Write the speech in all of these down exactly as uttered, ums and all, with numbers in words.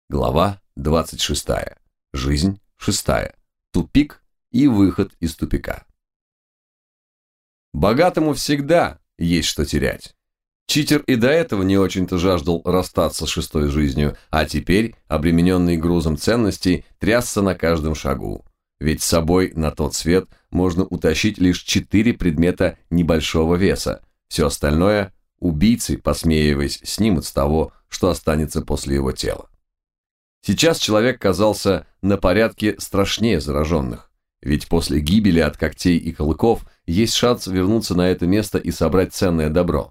Глава двадцать шестая. Жизнь шестая. Тупик и выход из тупика. Богатому всегда есть что терять. Читер и до этого не очень-то жаждал расстаться с шестой жизнью, а теперь, обремененный грузом ценностей, трясся на каждом шагу. Ведь с собой на тот свет можно утащить лишь четыре предмета небольшого веса. Все остальное убийцы, посмеиваясь, снимут с того, что останется после его тела. Сейчас человек казался на порядке страшнее зараженных, ведь после гибели от когтей и клыков есть шанс вернуться на это место и собрать ценное добро.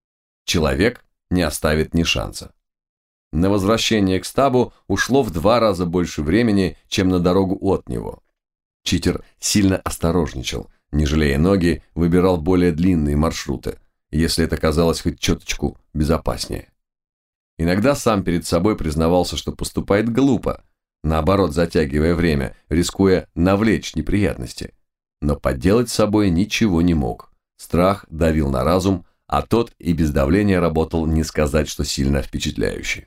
Человек не оставит ни шанса. На возвращение к стабу ушло в два раза больше времени, чем на дорогу от него. Читер сильно осторожничал, не жалея ноги, выбирал более длинные маршруты, если это казалось хоть чуточку безопаснее. Иногда сам перед собой признавался, что поступает глупо, наоборот, затягивая время, рискуя навлечь неприятности. Но поделать с собой ничего не мог. Страх давил на разум, а тот и без давления работал, не сказать, что сильно впечатляюще.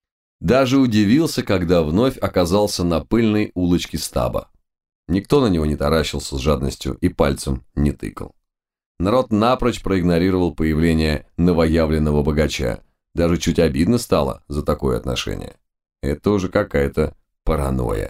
Даже удивился, когда вновь оказался на пыльной улочке стаба. Никто на него не таращился с жадностью и пальцем не тыкал. Народ напрочь проигнорировал появление новоявленного богача. Даже чуть обидно стало за такое отношение. Это уже какая-то паранойя.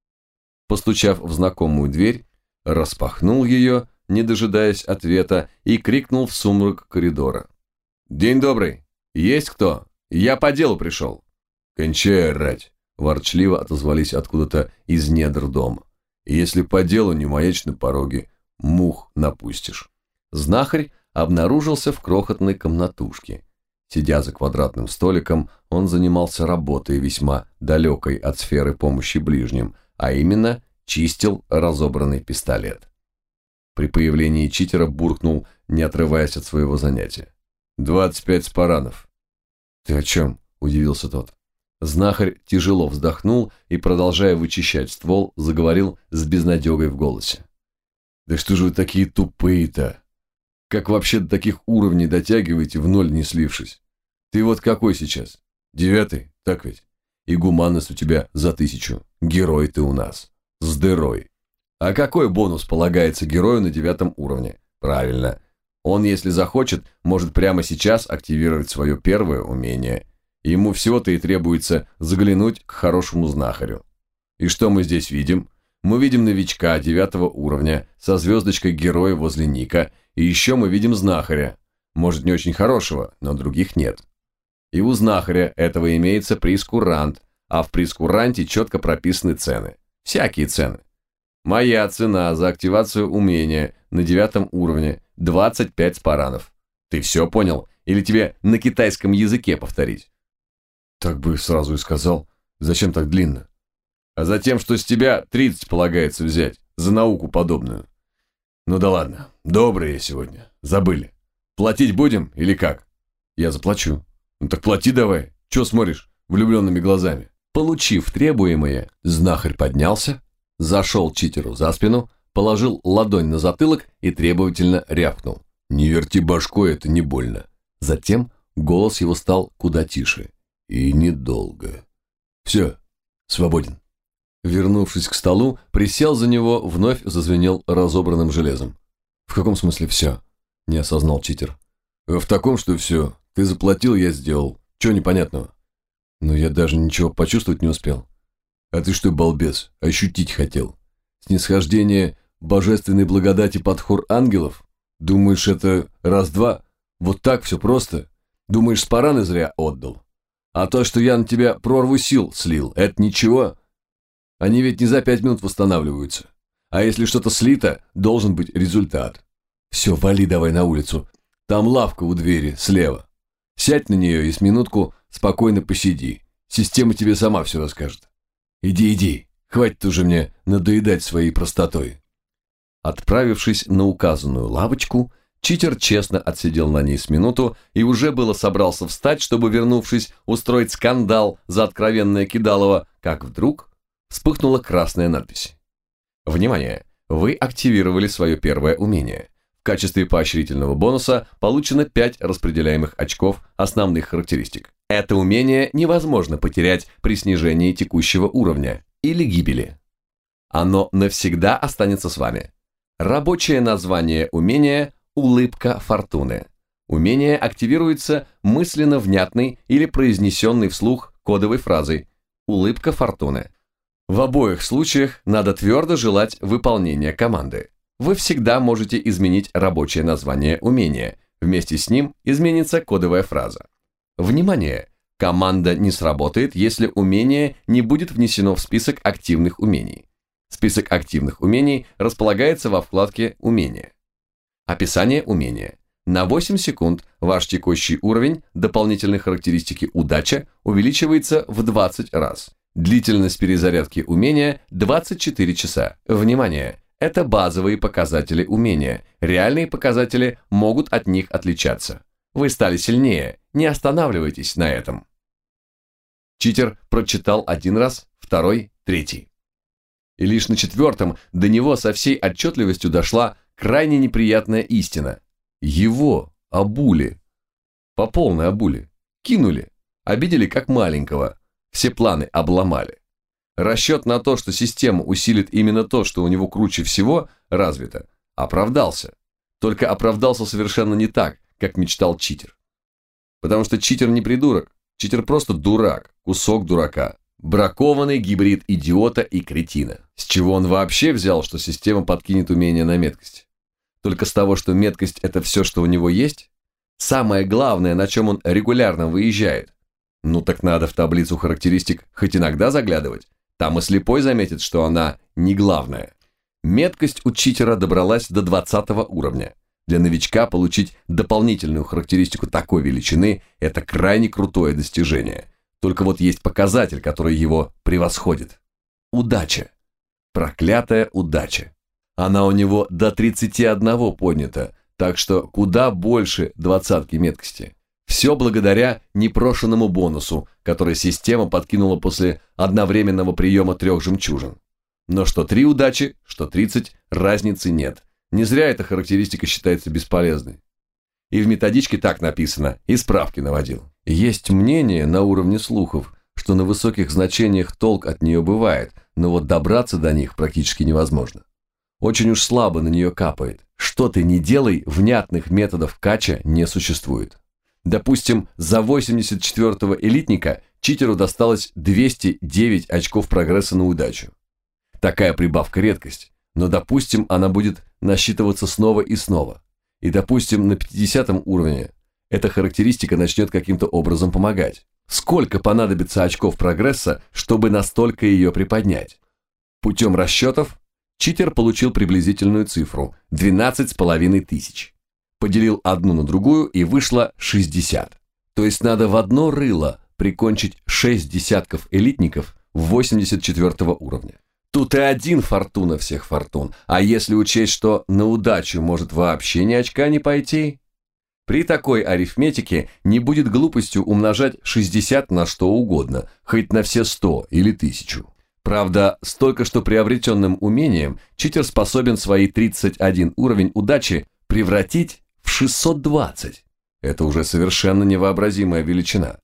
Постучав в знакомую дверь, распахнул ее, не дожидаясь ответа, и крикнул в сумрак коридора. «День добрый! Есть кто? Я по делу пришел!» «Кончай орать!» – ворчливо отозвались откуда-то из недр дома. «Если по делу не маячь на пороге, мух напустишь». Знахарь обнаружился в крохотной комнатушке. Сидя за квадратным столиком, он занимался работой, весьма далекой от сферы помощи ближним, а именно чистил разобранный пистолет. При появлении читера буркнул, не отрываясь от своего занятия. «Двадцать пять спаранов». «Ты о чем?» – удивился тот. Знахарь тяжело вздохнул и, продолжая вычищать ствол, заговорил с безнадегой в голосе. «Да что же вы такие тупые-то? Как вообще до таких уровней дотягиваете, в ноль не слившись? Ты вот какой сейчас? Девятый, так ведь? И гуманность у тебя за тысячу. Герой ты у нас. С дырой. А какой бонус полагается герою на девятом уровне? Правильно. Он, если захочет, может прямо сейчас активировать свое первое умение. Ему всего-то и требуется заглянуть к хорошему знахарю. И что мы здесь видим? Мы видим новичка девятого уровня со звездочкой героя возле ника, и еще мы видим знахаря. Может, не очень хорошего, но других нет. И у знахаря этого имеется прескурант, а в прескуранте четко прописаны цены. Всякие цены. Моя цена за активацию умения на девятом уровне – двадцать пять спаранов. Ты все понял? Или тебе на китайском языке повторить? Так бы сразу и сказал. Зачем так длинно? А затем, что с тебя тридцать полагается взять за науку подобную. Ну да ладно, добрый я сегодня. Забыли. Платить будем или как? Я заплачу. Ну так плати давай. Че смотришь влюбленными глазами? Получив требуемое, знахарь поднялся, зашел читеру за спину, положил ладонь на затылок и требовательно рявкнул. Не верти башкой, это не больно. Затем голос его стал куда тише. И недолго. Все, свободен. Вернувшись к столу, присел за него, вновь зазвенел разобранным железом. В каком смысле все? Не осознал читер. В таком, что все. Ты заплатил, я сделал. Чего непонятного? Но я даже ничего почувствовать не успел. А ты что, балбес, ощутить хотел? Снисхождение божественной благодати под хор ангелов? Думаешь, это раз-два? Вот так все просто? Думаешь, спараны зря отдал? А то, что я на тебя прорву сил слил, это ничего? Они ведь не за пять минут восстанавливаются. А если что-то слито, должен быть результат. Все, вали давай на улицу. Там лавка у двери, слева. Сядь на нее и с минутку спокойно посиди. Система тебе сама все расскажет. Иди, иди, хватит уже мне надоедать своей простотой. Отправившись на указанную лавочку, читер честно отсидел на ней с минуту и уже было собрался встать, чтобы, вернувшись, устроить скандал за откровенное кидалово, как вдруг вспыхнула красная надпись. Внимание! Вы активировали свое первое умение. В качестве поощрительного бонуса получено пять распределяемых очков основных характеристик. Это умение невозможно потерять при снижении текущего уровня или гибели. Оно навсегда останется с вами. Рабочее название умения – улыбка фортуны. Умение активируется мысленно внятной или произнесенной вслух кодовой фразой «улыбка фортуны». В обоих случаях надо твердо желать выполнения команды. Вы всегда можете изменить рабочее название умения. Вместе с ним изменится кодовая фраза. Внимание! Команда не сработает, если умение не будет внесено в список активных умений. Список активных умений располагается во вкладке «Умения». Описание умения. На восемь секунд ваш текущий уровень дополнительной характеристики «Удача» увеличивается в двадцать раз. Длительность перезарядки умения – двадцать четыре часа. Внимание! Это базовые показатели умения. Реальные показатели могут от них отличаться. Вы стали сильнее, не останавливайтесь на этом. Читер прочитал один раз, второй, третий. И лишь на четвертом до него со всей отчетливостью дошла крайне неприятная истина. Его обули. По полной обули. Кинули. Обидели как маленького. Все планы обломали. Расчет на то, что система усилит именно то, что у него круче всего, развито, оправдался. Только оправдался совершенно не так, как мечтал читер. Потому что читер не придурок. Читер просто дурак, кусок дурака. Бракованный гибрид идиота и кретина. С чего он вообще взял, что система подкинет умение на меткость? Только с того, что меткость – это все, что у него есть? Самое главное, на чем он регулярно выезжает. Ну так надо в таблицу характеристик хоть иногда заглядывать. Там и слепой заметит, что она не главная. Меткость у читера добралась до двадцатого уровня. Для новичка получить дополнительную характеристику такой величины – это крайне крутое достижение. Только вот есть показатель, который его превосходит. Удача. Проклятая удача. Она у него до тридцати одного поднята, так что куда больше двадцатки меткости. Все благодаря непрошенному бонусу, который система подкинула после одновременного приема трех жемчужин. Но что три удачи, что тридцать, разницы нет. Не зря эта характеристика считается бесполезной. И в методичке так написано, и справки наводил. Есть мнение на уровне слухов, что на высоких значениях толк от нее бывает, но вот добраться до них практически невозможно. Очень уж слабо на нее капает. Что ты ни делай, внятных методов кача не существует. Допустим, за восемьдесят четвёртого элитника читеру досталось двести девять очков прогресса на удачу. Такая прибавка редкость, но допустим, она будет насчитываться снова и снова. И допустим, на пятидесятом уровне эта характеристика начнет каким-то образом помогать. Сколько понадобится очков прогресса, чтобы настолько ее приподнять? Путем расчетов читер получил приблизительную цифру – двенадцать с половиной тысяч. Поделил одну на другую и вышло шестьдесят. То есть надо в одно рыло прикончить шесть десятков элитников восемьдесят четвёртого уровня. Тут и один фортуна всех фортун, а если учесть, что на удачу может вообще ни очка не пойти? При такой арифметике не будет глупостью умножать шестьдесят на что угодно, хоть на все сто или тысячу. Правда, с только что приобретенным умением читер способен свои тридцать один уровень удачи превратить в шестьсот двадцать. Это уже совершенно невообразимая величина.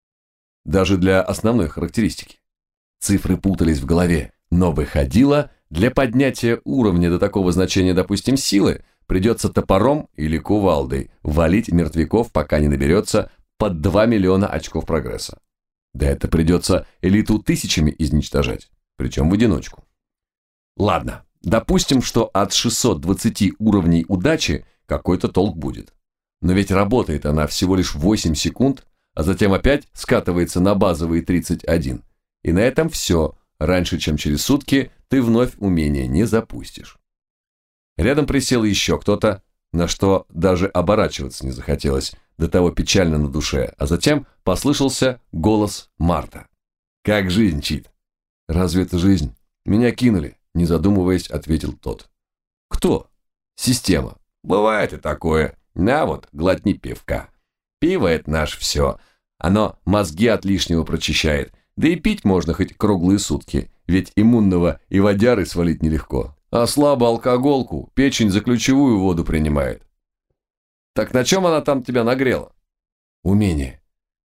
Даже для основной характеристики. Цифры путались в голове, но выходило, для поднятия уровня до такого значения, допустим, силы, придется топором или кувалдой валить мертвяков, пока не наберется под два миллиона очков прогресса. Да это придется элиту тысячами изничтожать, причем в одиночку. Ладно, допустим, что от шестисот двадцати уровней удачи какой-то толк будет. Но ведь работает она всего лишь восемь секунд, а затем опять скатывается на базовые тридцать один. И на этом все. Раньше, чем через сутки, ты вновь умение не запустишь. Рядом присел еще кто-то, на что даже оборачиваться не захотелось, до того печально на душе, а затем послышался голос Марта. «Как жизнь, Чит?» «Разве это жизнь? Меня кинули», не задумываясь, ответил тот. «Кто?» «Система». «Бывает и такое. На вот, глотни пивка. Пиво – это наше все. Оно мозги от лишнего прочищает. Да и пить можно хоть круглые сутки, ведь иммунного и водяры свалить нелегко. А слабо алкоголку печень за ключевую воду принимает». «Так на чем она там тебя нагрела?» «Умение.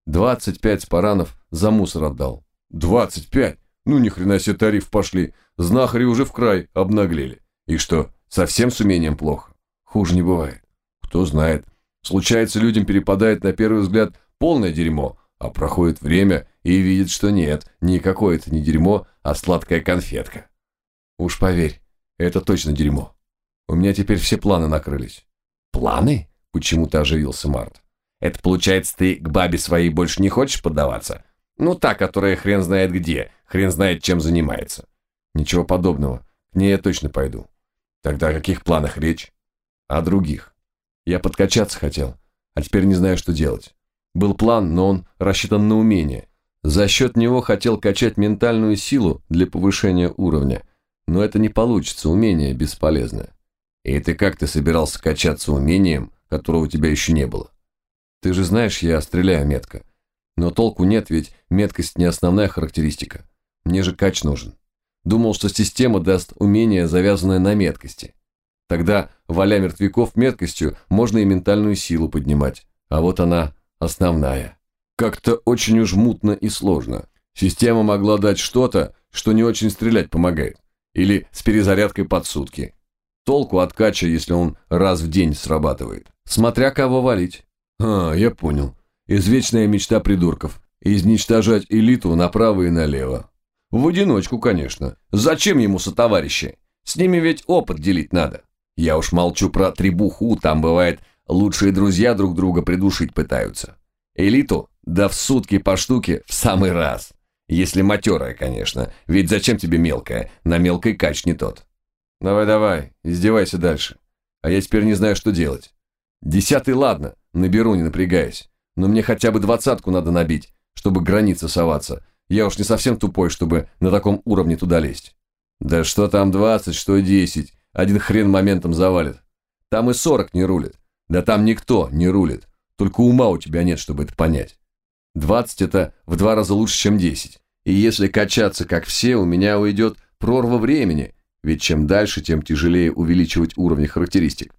двадцать пять спаранов за мусор отдал. двадцать пять? Ну ни хрена себе тариф пошли. Знахари уже в край обнаглели. И что, совсем с умением плохо? Хуже не бывает. Кто знает. Случается, людям перепадает на первый взгляд полное дерьмо, а проходит время и видит, что нет, никакое это не дерьмо, а сладкая конфетка. Уж поверь, это точно дерьмо. У меня теперь все планы накрылись. Планы? Почему-то оживился Март. Это получается, ты к бабе своей больше не хочешь поддаваться? Ну, та, которая хрен знает где, хрен знает чем занимается. Ничего подобного. К ней я точно пойду. Тогда о каких планах речь? О других. Я подкачаться хотел, а теперь не знаю, что делать. Был план, но он рассчитан на умение. За счет него хотел качать ментальную силу для повышения уровня. Но это не получится, умение бесполезное. И ты как ты собирался качаться умением, которого у тебя еще не было? Ты же знаешь, я стреляю метко. Но толку нет, ведь меткость не основная характеристика. Мне же кач нужен. Думал, что система даст умение, завязанное на меткости. Тогда, валя мертвяков меткостью, можно и ментальную силу поднимать. А вот она основная. Как-то очень уж мутно и сложно. Система могла дать что-то, что не очень стрелять помогает. Или с перезарядкой под сутки. Толку от кача, если он раз в день срабатывает. Смотря кого валить. А, я понял. Извечная мечта придурков. Изничтожать элиту направо и налево. В одиночку, конечно. Зачем ему сотоварищи? С ними ведь опыт делить надо. Я уж молчу про требуху, там бывает лучшие друзья друг друга придушить пытаются. Элиту, да в сутки по штуке, в самый раз. Если матерая, конечно, ведь зачем тебе мелкая, на мелкой кач не тот. Давай-давай, издевайся дальше, а я теперь не знаю, что делать. Десятый ладно, наберу, не напрягаясь, но мне хотя бы двадцатку надо набить, чтобы границы соваться. Я уж не совсем тупой, чтобы на таком уровне туда лезть. Да что там двадцать, что десять. Один хрен моментом завалит. Там и сорок не рулит. Да там никто не рулит. Только ума у тебя нет, чтобы это понять. двадцать это в два раза лучше, чем десять. И если качаться, как все, у меня уйдет прорва времени. Ведь чем дальше, тем тяжелее увеличивать уровни характеристик.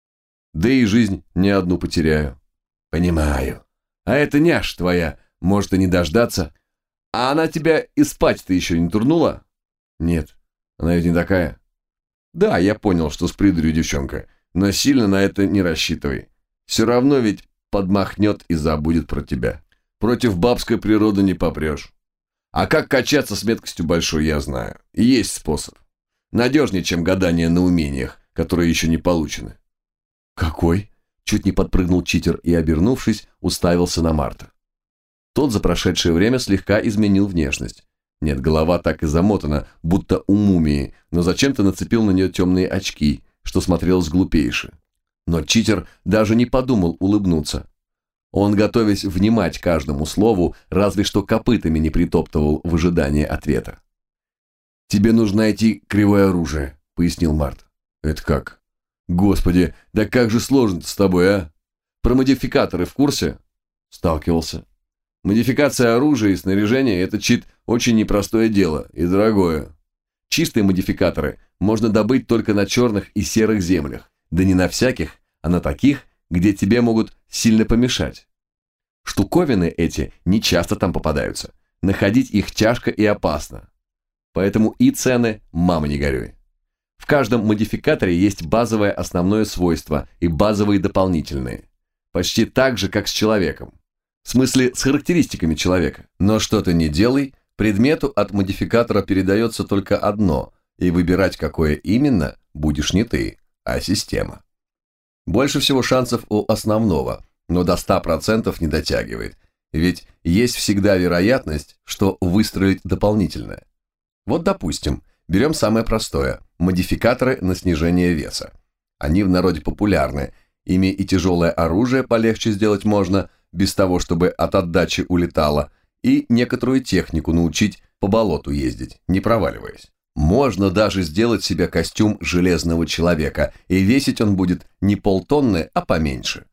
Да и жизнь не одну потеряю. Понимаю. А это няш твоя, может и не дождаться. А она тебя и спать-то еще не турнула? Нет, она ведь не такая. Да, я понял, что с придурью девчонка, но сильно на это не рассчитывай. Все равно ведь подмахнет и забудет про тебя. Против бабской природы не попрешь. А как качаться с меткостью большой, я знаю. И есть способ. Надежнее, чем гадание на умениях, которые еще не получены. Какой? Чуть не подпрыгнул читер и, обернувшись, уставился на Марта. Тот за прошедшее время слегка изменил внешность. Нет, голова так и замотана, будто у мумии, но зачем-то нацепил на нее темные очки, что смотрелось глупейше. Но читер даже не подумал улыбнуться. Он, готовясь внимать каждому слову, разве что копытами не притоптывал в ожидании ответа. «Тебе нужно найти кривое оружие», — пояснил Март. «Это как?» «Господи, да как же сложно-то с тобой, а? Про модификаторы в курсе?» «Сталкивался». Модификация оружия и снаряжения – это чит очень непростое дело и дорогое. Чистые модификаторы можно добыть только на черных и серых землях, да не на всяких, а на таких, где тебе могут сильно помешать. Штуковины эти не часто там попадаются, находить их тяжко и опасно. Поэтому и цены мама не горюй. В каждом модификаторе есть базовое основное свойство и базовые дополнительные. Почти так же, как с человеком. В смысле, с характеристиками человека. Но что ты не делай, предмету от модификатора передается только одно, и выбирать, какое именно, будешь не ты, а система. Больше всего шансов у основного, но до ста процентов не дотягивает, ведь есть всегда вероятность, что выстроить дополнительное. Вот, допустим, берем самое простое – модификаторы на снижение веса. Они в народе популярны, ими и тяжелое оружие полегче сделать можно – без того, чтобы от отдачи улетало, и некоторую технику научить по болоту ездить, не проваливаясь. Можно даже сделать себе костюм железного человека, и весить он будет не полтонны, а поменьше.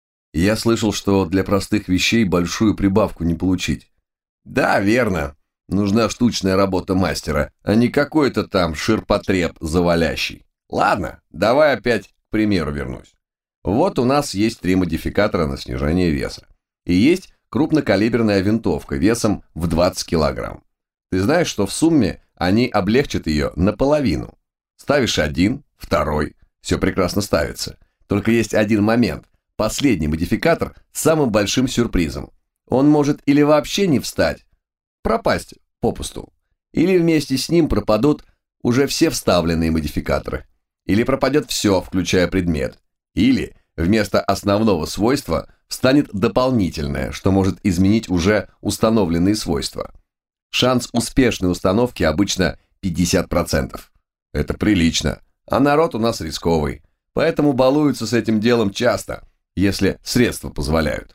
Я слышал, что для простых вещей большую прибавку не получить. Да, верно. Нужна штучная работа мастера, а не какой-то там ширпотреб завалящий. Ладно, давай опять к примеру вернусь. Вот у нас есть три модификатора на снижение веса. И есть крупнокалиберная винтовка весом в двадцать килограмм. Ты знаешь, что в сумме они облегчат ее наполовину. Ставишь один, второй, все прекрасно ставится. Только есть один момент. Последний модификатор с самым большим сюрпризом. Он может или вообще не встать, пропасть попусту, или вместе с ним пропадут уже все вставленные модификаторы, или пропадет все, включая предмет, или вместо основного свойства встанет дополнительное, что может изменить уже установленные свойства. Шанс успешной установки обычно пятьдесят процентов. Это прилично, а народ у нас рисковый, поэтому балуются с этим делом часто, если средства позволяют.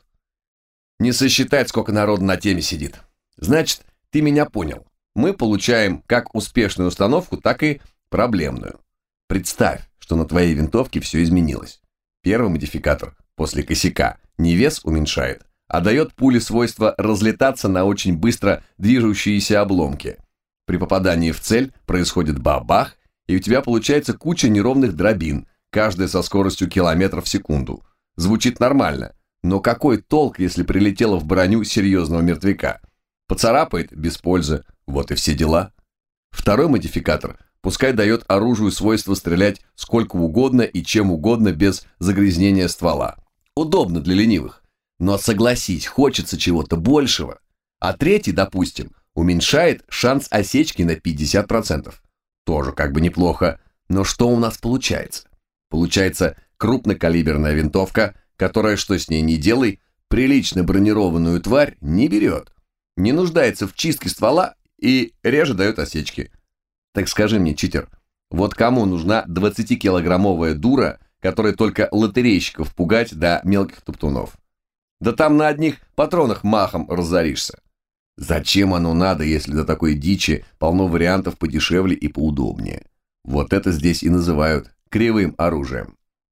Не сосчитать, сколько народу на теме сидит. Значит, ты меня понял. Мы получаем как успешную установку, так и проблемную. Представь, что на твоей винтовке все изменилось. Первый модификатор после косяка не вес уменьшает, а дает пуле свойство разлетаться на очень быстро движущиеся обломки. При попадании в цель происходит бабах, и у тебя получается куча неровных дробин, каждая со скоростью километров в секунду. Звучит нормально, но какой толк, если прилетело в броню серьезного мертвяка? Поцарапает без пользы, вот и все дела. Второй модификатор пускай дает оружию свойство стрелять сколько угодно и чем угодно без загрязнения ствола. Удобно для ленивых. Но согласись, хочется чего-то большего. А третий, допустим, уменьшает шанс осечки на пятьдесят процентов. Тоже как бы неплохо. Но что у нас получается? Получается крупнокалиберная винтовка, которая, что с ней не делай, прилично бронированную тварь не берет. Не нуждается в чистке ствола и реже дает осечки. Так скажи мне, читер, вот кому нужна двадцатикилограммовая дура, которая только лотерейщиков пугать до мелких туптунов? Да там на одних патронах махом разоришься. Зачем оно надо, если до такой дичи полно вариантов подешевле и поудобнее? Вот это здесь и называют кривым оружием.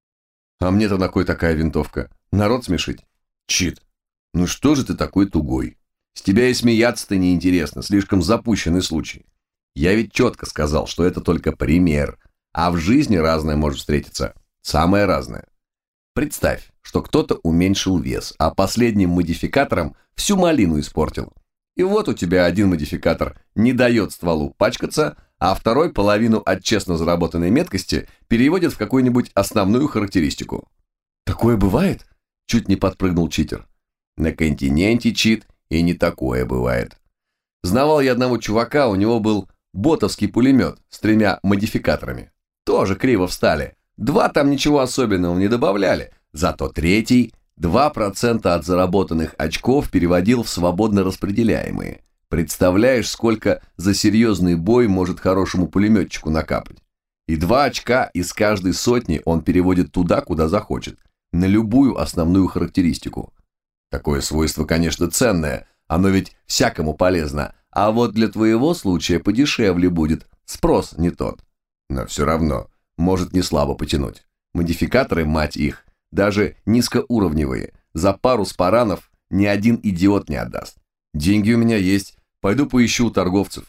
А мне-то на кой такая винтовка? Народ смешить? Чит, ну что же ты такой тугой? С тебя и смеяться-то неинтересно, слишком запущенный случай. Я ведь четко сказал, что это только пример, а в жизни разное может встретиться, самое разное. Представь, что кто-то уменьшил вес, а последним модификатором всю малину испортил. И вот у тебя один модификатор не дает стволу пачкаться, а второй половину от честно заработанной меткости переводит в какую-нибудь основную характеристику. Такое бывает? Чуть не подпрыгнул читер. На континенте, чит, и не такое бывает. Знавал я одного чувака, у него был ботовский пулемет с тремя модификаторами. Тоже криво встали. Два там ничего особенного не добавляли, зато третий два процента от заработанных очков переводил в свободно распределяемые. Представляешь, сколько за серьезный бой может хорошему пулеметчику накапать? И два очка из каждой сотни он переводит туда, куда захочет, на любую основную характеристику. Такое свойство, конечно, ценное, оно ведь всякому полезно, а вот для твоего случая подешевле будет, спрос не тот. Но все равно, может не слабо потянуть. Модификаторы, мать их, даже низкоуровневые, за пару спаранов ни один идиот не отдаст. Деньги у меня есть, пойду поищу у торговцев.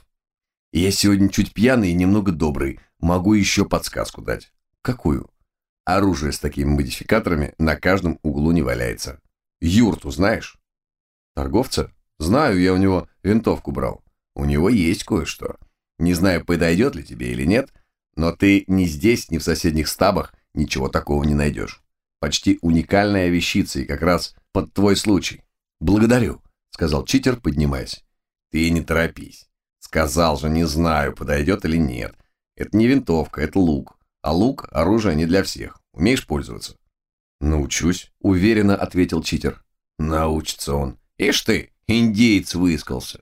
Я сегодня чуть пьяный и немного добрый, могу еще подсказку дать. Какую? Оружие с такими модификаторами на каждом углу не валяется. Юрту знаешь? Торговца? Знаю, я у него винтовку брал. У него есть кое-что. Не знаю, подойдет ли тебе или нет, но ты ни здесь, ни в соседних стабах ничего такого не найдешь. Почти уникальная вещица и как раз под твой случай. Благодарю, сказал читер, поднимаясь. Ты не торопись. Сказал же, не знаю, подойдет или нет. Это не винтовка, это лук. А лук – оружие не для всех. Умеешь пользоваться? Научусь, уверенно ответил читер. Научится он. Ишь ты, индеец выискался.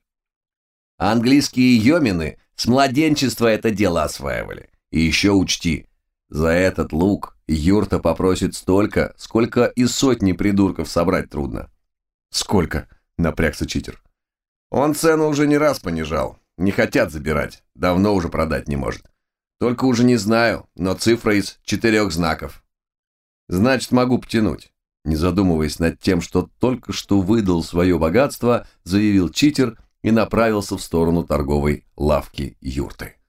Английские йомины с младенчества это дело осваивали. И еще учти, за этот лук юрта попросит столько, сколько и сотни придурков собрать трудно. Сколько? Напрягся читер. Он цену уже не раз понижал. Не хотят забирать. Давно уже продать не может. Только уже не знаю, но цифра из четырех знаков. Значит, могу потянуть. Не задумываясь над тем, что только что выдал свое богатство, заявил читер и направился в сторону торговой лавки юрты.